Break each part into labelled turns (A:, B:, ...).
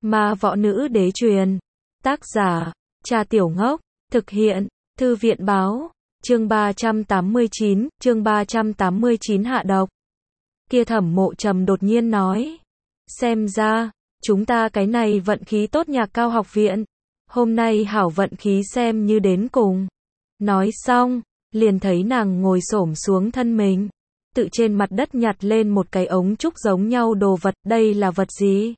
A: Ma võ nữ đế truyền. Tác giả, Trà Tiểu Ngốc. Thực hiện, Thư viện báo. Chương 389 hạ độc. Kia Thẩm Mộ Trầm đột nhiên nói. Xem ra, chúng ta cái này vận khí tốt Nhạc Cao học viện. Hôm nay hảo vận khí xem như đến cùng. Nói xong, liền thấy nàng ngồi xổm xuống thân mình. Tự trên mặt đất nhặt lên một cái ống trúc giống nhau đồ vật, đây là vật gì?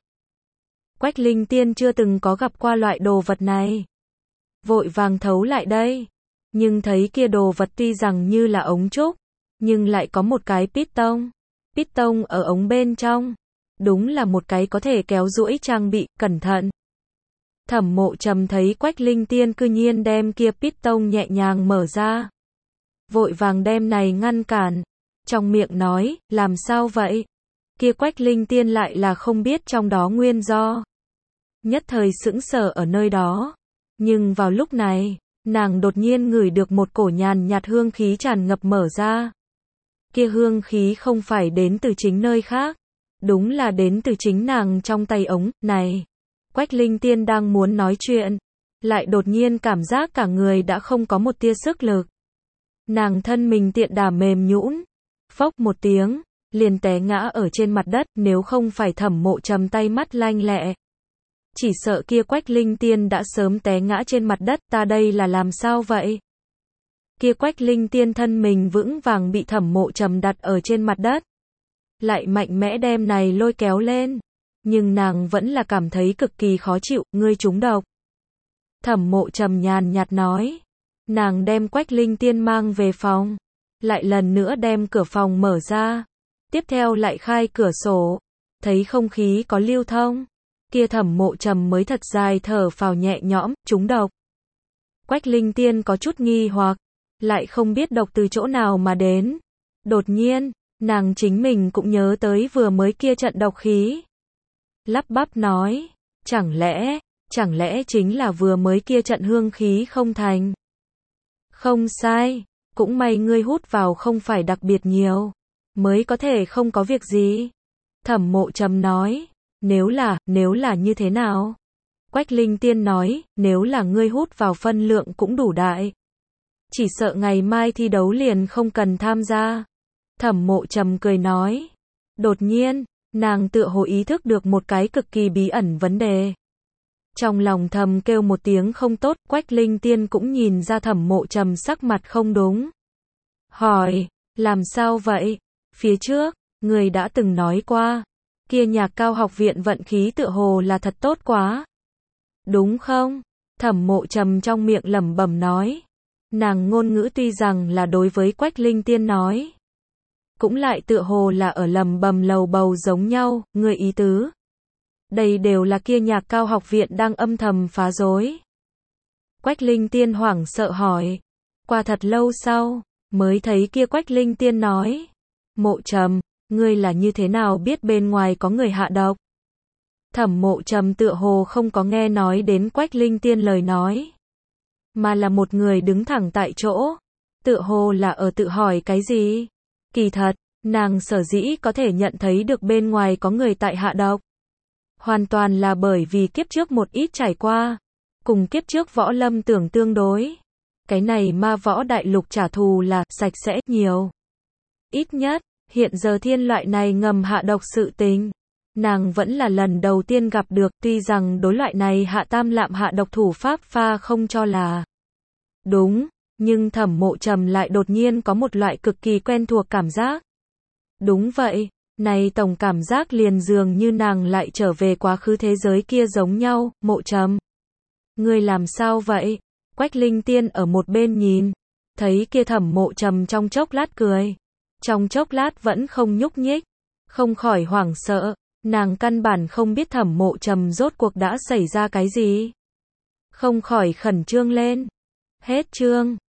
A: Quách Linh Tiên chưa từng có gặp qua loại đồ vật này. Vội vàng thấu lại đây. Nhưng thấy kia đồ vật tuy rằng như là ống trúc, nhưng lại có một cái piston. Piston ở ống bên trong. Đúng là một cái có thể kéo duỗi trang bị, cẩn thận. Thẩm Mộ Trầm thấy Quách Linh Tiên cư nhiên đem kia piston nhẹ nhàng mở ra. Vội vàng đem này ngăn cản. Trong miệng nói, làm sao vậy? Kia Quách Linh Tiên lại là không biết trong đó nguyên do. Nhất thời sững sờ ở nơi đó. Nhưng vào lúc này, nàng đột nhiên ngửi được một cổ nhàn nhạt hương khí tràn ngập mở ra. Kia hương khí không phải đến từ chính nơi khác. Đúng là đến từ chính nàng trong tay ống, này. Quách Linh Tiên đang muốn nói chuyện. Lại đột nhiên cảm giác cả người đã không có một tia sức lực. Nàng thân mình tiện đà mềm nhũn. Phốc một tiếng, liền té ngã ở trên mặt đất, nếu không phải Thẩm Mộ Trầm tay mắt lanh lẹ. Chỉ sợ kia Quách Linh Tiên đã sớm té ngã trên mặt đất, ta đây là làm sao vậy? Kia Quách Linh Tiên thân mình vững vàng bị Thẩm Mộ Trầm đặt ở trên mặt đất. Lại mạnh mẽ đem này lôi kéo lên. Nhưng nàng vẫn là cảm thấy cực kỳ khó chịu, ngươi trúng độc. Thẩm Mộ Trầm nhàn nhạt nói. Nàng đem Quách Linh Tiên mang về phòng. Lại lần nữa đem cửa phòng mở ra. Tiếp theo lại khai cửa sổ. Thấy không khí có lưu thông. Kia Thẩm Mộ Trầm mới thật dài thở phào nhẹ nhõm, trúng độc. Quách Linh Tiên có chút nghi hoặc. Lại không biết độc từ chỗ nào mà đến. Đột nhiên, nàng chính mình cũng nhớ tới vừa mới kia trận độc khí. Lắp bắp nói. Chẳng lẽ chính là vừa mới kia trận hương khí không thành. Không sai. Cũng may ngươi hút vào không phải đặc biệt nhiều, mới có thể không có việc gì. Thẩm Mộ Trầm nói, nếu là như thế nào? Quách Linh Tiên nói, nếu là ngươi hút vào phân lượng cũng đủ đại. Chỉ sợ ngày mai thi đấu liền không cần tham gia. Thẩm Mộ Trầm cười nói. Đột nhiên, nàng tựa hồ ý thức được một cái cực kỳ bí ẩn vấn đề. Trong lòng thầm kêu một tiếng không tốt, Quách Linh Tiên cũng nhìn ra Thẩm Mộ Trầm sắc mặt không đúng. Hỏi, làm sao vậy? Phía trước, người đã từng nói qua, kia Nhạc Cao học viện vận khí tựa hồ là thật tốt quá. Đúng không? Thẩm Mộ Trầm trong miệng lẩm bẩm nói. Nàng ngôn ngữ tuy rằng là đối với Quách Linh Tiên nói, cũng lại tựa hồ là ở lẩm bẩm lầu bầu giống nhau, người ý tứ. Đây đều là kia Nhạc Cao học viện đang âm thầm phá rối. Quách Linh Tiên hoảng sợ hỏi. Qua thật lâu sau, mới thấy kia Quách Linh Tiên nói. Mộ Trầm, ngươi là như thế nào biết bên ngoài có người hạ độc? Thẩm Mộ Trầm tựa hồ không có nghe nói đến Quách Linh Tiên lời nói. Mà là một người đứng thẳng tại chỗ. Tựa hồ là ở tự hỏi cái gì? Kỳ thật, nàng sở dĩ có thể nhận thấy được bên ngoài có người tại hạ độc. Hoàn toàn là bởi vì kiếp trước một ít trải qua. Cùng kiếp trước võ lâm tưởng tương đối. Cái này ma võ đại lục trả thù là sạch sẽ nhiều. Ít nhất, hiện giờ thiên loại này ngầm hạ độc sự tình. Nàng vẫn là lần đầu tiên gặp được, tuy rằng đối loại này hạ tam lạm hạ độc thủ pháp pha không cho là đúng, nhưng Thẩm Mộ Trầm lại đột nhiên có một loại cực kỳ quen thuộc cảm giác. Đúng vậy, này tổng cảm giác liền dường như nàng lại trở về quá khứ thế giới kia giống nhau. Mộ Trầm, ngươi làm sao vậy? Quách Linh Tiên ở một bên nhìn, thấy kia Thẩm Mộ Trầm trong chốc lát cười, trong chốc lát vẫn không nhúc nhích, không khỏi hoảng sợ, nàng căn bản không biết Thẩm Mộ Trầm rốt cuộc đã xảy ra cái gì. Không khỏi khẩn trương lên. Hết chương.